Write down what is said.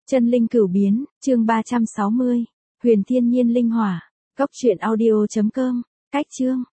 Chân linh cửu biến, chương 360. Huyền thiên nhiên linh hỏa. Góc truyện audio.com. Cách chương.